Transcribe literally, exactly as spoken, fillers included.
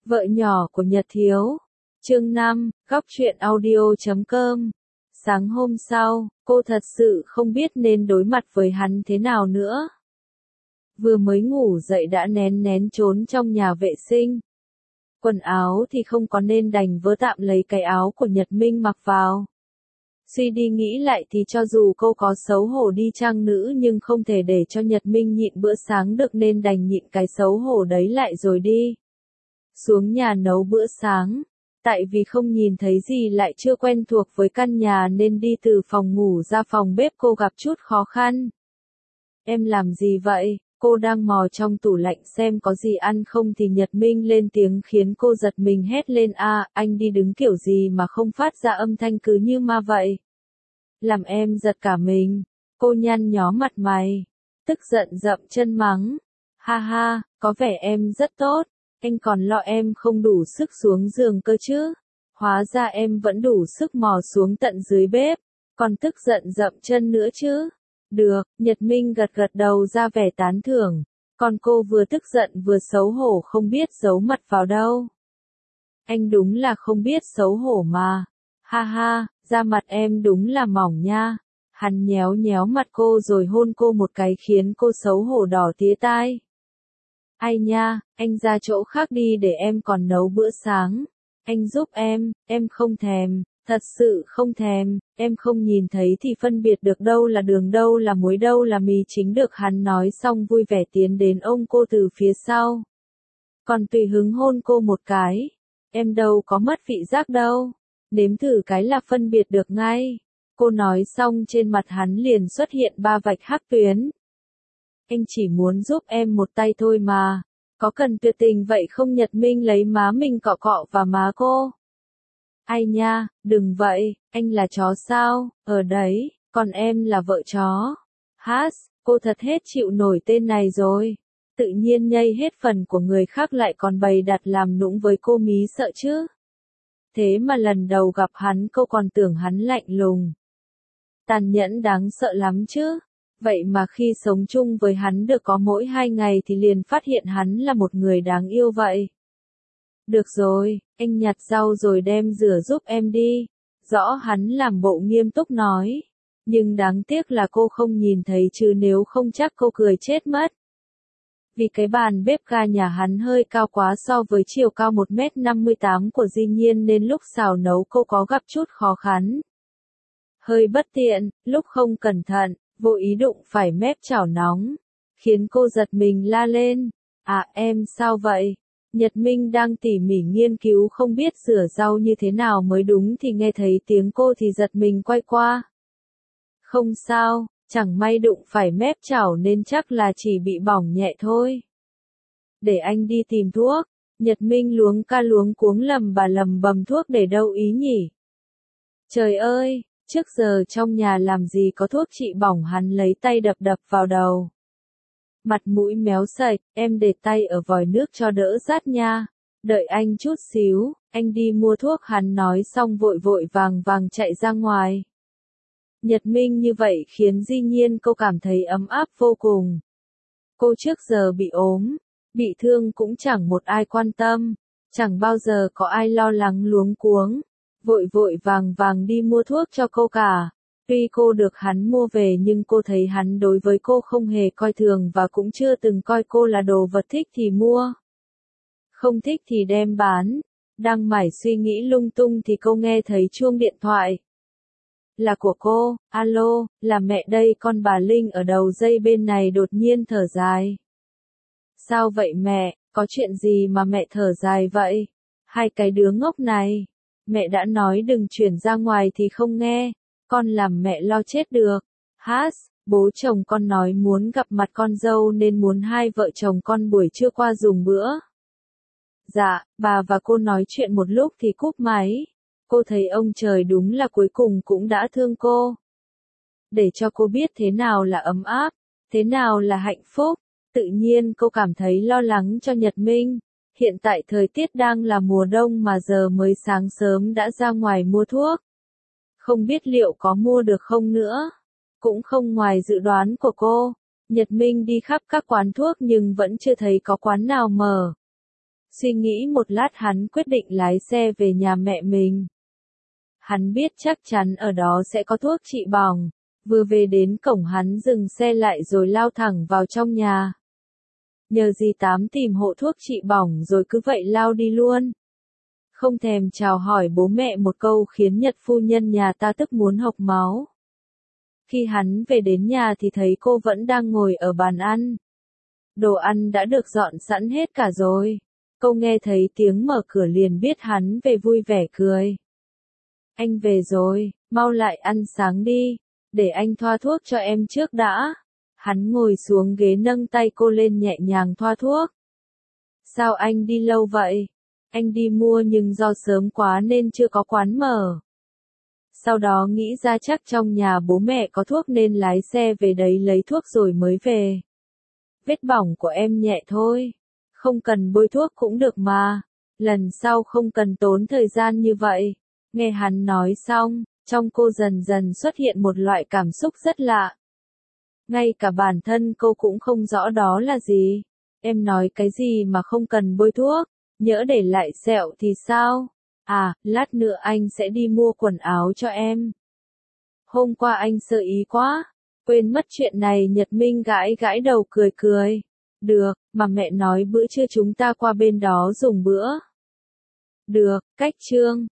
Vợ nhỏ của Nhật Thiếu. Chương năm, góc truyện audio chấm com. Sáng hôm sau, cô thật sự không biết nên đối mặt với hắn thế nào nữa. Vừa mới ngủ dậy đã nén nén trốn trong nhà vệ sinh. Quần áo thì không có nên đành vớ tạm lấy cái áo của Nhật Minh mặc vào. Suy đi nghĩ lại thì cho dù cô có xấu hổ đi chăng nữa nhưng không thể để cho Nhật Minh nhịn bữa sáng được nên đành nhịn cái xấu hổ đấy lại rồi đi. Xuống nhà nấu bữa sáng. Tại vì không nhìn thấy gì lại chưa quen thuộc với căn nhà nên đi từ phòng ngủ ra phòng bếp cô gặp chút khó khăn. Em làm gì vậy? Cô đang mò trong tủ lạnh xem có gì ăn không thì Nhật Minh lên tiếng khiến cô giật mình hét lên a, anh đi đứng kiểu gì mà không phát ra âm thanh cứ như ma vậy. Làm em giật cả mình. Cô nhăn nhó mặt mày. Tức giận dậm chân mắng. Ha ha, có vẻ em rất tốt. Anh còn lo em không đủ sức xuống giường cơ chứ. Hóa ra em vẫn đủ sức mò xuống tận dưới bếp. Còn tức giận dậm chân nữa chứ. Được, Nhật Minh gật gật đầu ra vẻ tán thưởng. Còn cô vừa tức giận vừa xấu hổ không biết giấu mặt vào đâu. Anh đúng là không biết xấu hổ mà. Ha ha, da mặt em đúng là mỏng nha. Hắn nhéo nhéo mặt cô rồi hôn cô một cái khiến cô xấu hổ đỏ tía tai. Ai nha, anh ra chỗ khác đi để em còn nấu bữa sáng. Anh giúp em, em không thèm, thật sự không thèm, em không nhìn thấy thì phân biệt được đâu là đường đâu là muối đâu là mì chính được. Hắn nói xong vui vẻ tiến đến ôm cô từ phía sau. Còn tùy hứng hôn cô một cái. Em đâu có mất vị giác đâu. Nếm thử cái là phân biệt được ngay. Cô nói xong trên mặt hắn liền xuất hiện ba vạch hắc tuyến. Anh chỉ muốn giúp em một tay thôi mà. Có cần tuyệt tình vậy không? Nhật Minh lấy má mình cọ cọ vào má cô. Ai nha, đừng vậy, anh là chó sao, ở đấy, còn em là vợ chó. Hát, cô thật hết chịu nổi tên này rồi. Tự nhiên nhây hết phần của người khác lại còn bày đặt làm nũng với cô mí sợ chứ. Thế mà lần đầu gặp hắn cô còn tưởng hắn lạnh lùng. Tàn nhẫn đáng sợ lắm chứ. Vậy mà khi sống chung với hắn được có mỗi hai ngày thì liền phát hiện hắn là một người đáng yêu vậy. Được rồi, anh nhặt rau rồi đem rửa giúp em đi. Rõ hắn làm bộ nghiêm túc nói. Nhưng đáng tiếc là cô không nhìn thấy chứ nếu không chắc cô cười chết mất. Vì cái bàn bếp ga nhà hắn hơi cao quá so với chiều cao một mét năm mươi tám của Di Nhiên nên lúc xào nấu cô có gặp chút khó khăn. Hơi bất tiện, lúc không cẩn thận, vô ý đụng phải mép chảo nóng. Khiến cô giật mình la lên. À em sao vậy? Nhật Minh đang tỉ mỉ nghiên cứu không biết rửa rau như thế nào mới đúng thì nghe thấy tiếng cô thì giật mình quay qua. Không sao, chẳng may đụng phải mép chảo nên chắc là chỉ bị bỏng nhẹ thôi. Để anh đi tìm thuốc. Nhật Minh luống ca luống cuống lầm bà lầm bầm thuốc để đâu ý nhỉ? Trời ơi, trước giờ trong nhà làm gì có thuốc trị bỏng. Hắn lấy tay đập đập vào đầu. Mặt mũi méo sạch, em để tay ở vòi nước cho đỡ rát nha. Đợi anh chút xíu, anh đi mua thuốc. Hắn nói xong vội vội vàng vàng chạy ra ngoài. Nhật Minh như vậy khiến Di Nhiên cô cảm thấy ấm áp vô cùng. Cô trước giờ bị ốm, bị thương cũng chẳng một ai quan tâm, chẳng bao giờ có ai lo lắng luống cuống, vội vội vàng vàng đi mua thuốc cho cô cả. Tuy cô được hắn mua về nhưng cô thấy hắn đối với cô không hề coi thường và cũng chưa từng coi cô là đồ vật, thích thì mua, không thích thì đem bán. Đang mải suy nghĩ lung tung thì cô nghe thấy chuông điện thoại. Là của cô. Alo, là mẹ đây. Con bà Linh ở đầu dây bên này đột nhiên thở dài. Sao vậy mẹ, có chuyện gì mà mẹ thở dài vậy? Hai cái đứa ngốc này. Mẹ đã nói đừng chuyển ra ngoài thì không nghe. Con làm mẹ lo chết được. Hát, bố chồng con nói muốn gặp mặt con dâu nên muốn hai vợ chồng con buổi trưa qua dùng bữa. Dạ, bà và cô nói chuyện một lúc thì cúp máy. Cô thấy ông trời đúng là cuối cùng cũng đã thương cô. Để cho cô biết thế nào là ấm áp, thế nào là hạnh phúc. Tự nhiên cô cảm thấy lo lắng cho Nhật Minh. Hiện tại thời tiết đang là mùa đông mà giờ mới sáng sớm đã ra ngoài mua thuốc. Không biết liệu có mua được không nữa. Cũng không ngoài dự đoán của cô. Nhật Minh đi khắp các quán thuốc nhưng vẫn chưa thấy có quán nào mở. Suy nghĩ một lát hắn quyết định lái xe về nhà mẹ mình. Hắn biết chắc chắn ở đó sẽ có thuốc trị bỏng. Vừa về đến cổng hắn dừng xe lại rồi lao thẳng vào trong nhà. Nhờ dì Tám tìm hộ thuốc trị bỏng rồi cứ vậy lao đi luôn. Không thèm chào hỏi bố mẹ một câu khiến Nhật phu nhân nhà ta tức muốn hộc máu. Khi hắn về đến nhà thì thấy cô vẫn đang ngồi ở bàn ăn. Đồ ăn đã được dọn sẵn hết cả rồi. Cô nghe thấy tiếng mở cửa liền biết hắn về vui vẻ cười. Anh về rồi, mau lại ăn sáng đi, để anh thoa thuốc cho em trước đã. Hắn ngồi xuống ghế nâng tay cô lên nhẹ nhàng thoa thuốc. Sao anh đi lâu vậy? Anh đi mua nhưng do sớm quá nên chưa có quán mở. Sau đó nghĩ ra chắc trong nhà bố mẹ có thuốc nên lái xe về đấy lấy thuốc rồi mới về. Vết bỏng của em nhẹ thôi, không cần bôi thuốc cũng được mà, lần sau không cần tốn thời gian như vậy. Nghe hắn nói xong, trong cô dần dần xuất hiện một loại cảm xúc rất lạ. Ngay cả bản thân cô cũng không rõ đó là gì. Em nói cái gì mà không cần bôi thuốc, nhỡ để lại sẹo thì sao? À, lát nữa anh sẽ đi mua quần áo cho em. Hôm qua anh sơ ý quá, quên mất chuyện này. Nhật Minh gãi gãi đầu cười cười. Được, mà mẹ nói bữa trưa chúng ta qua bên đó dùng bữa. Được, cách chương.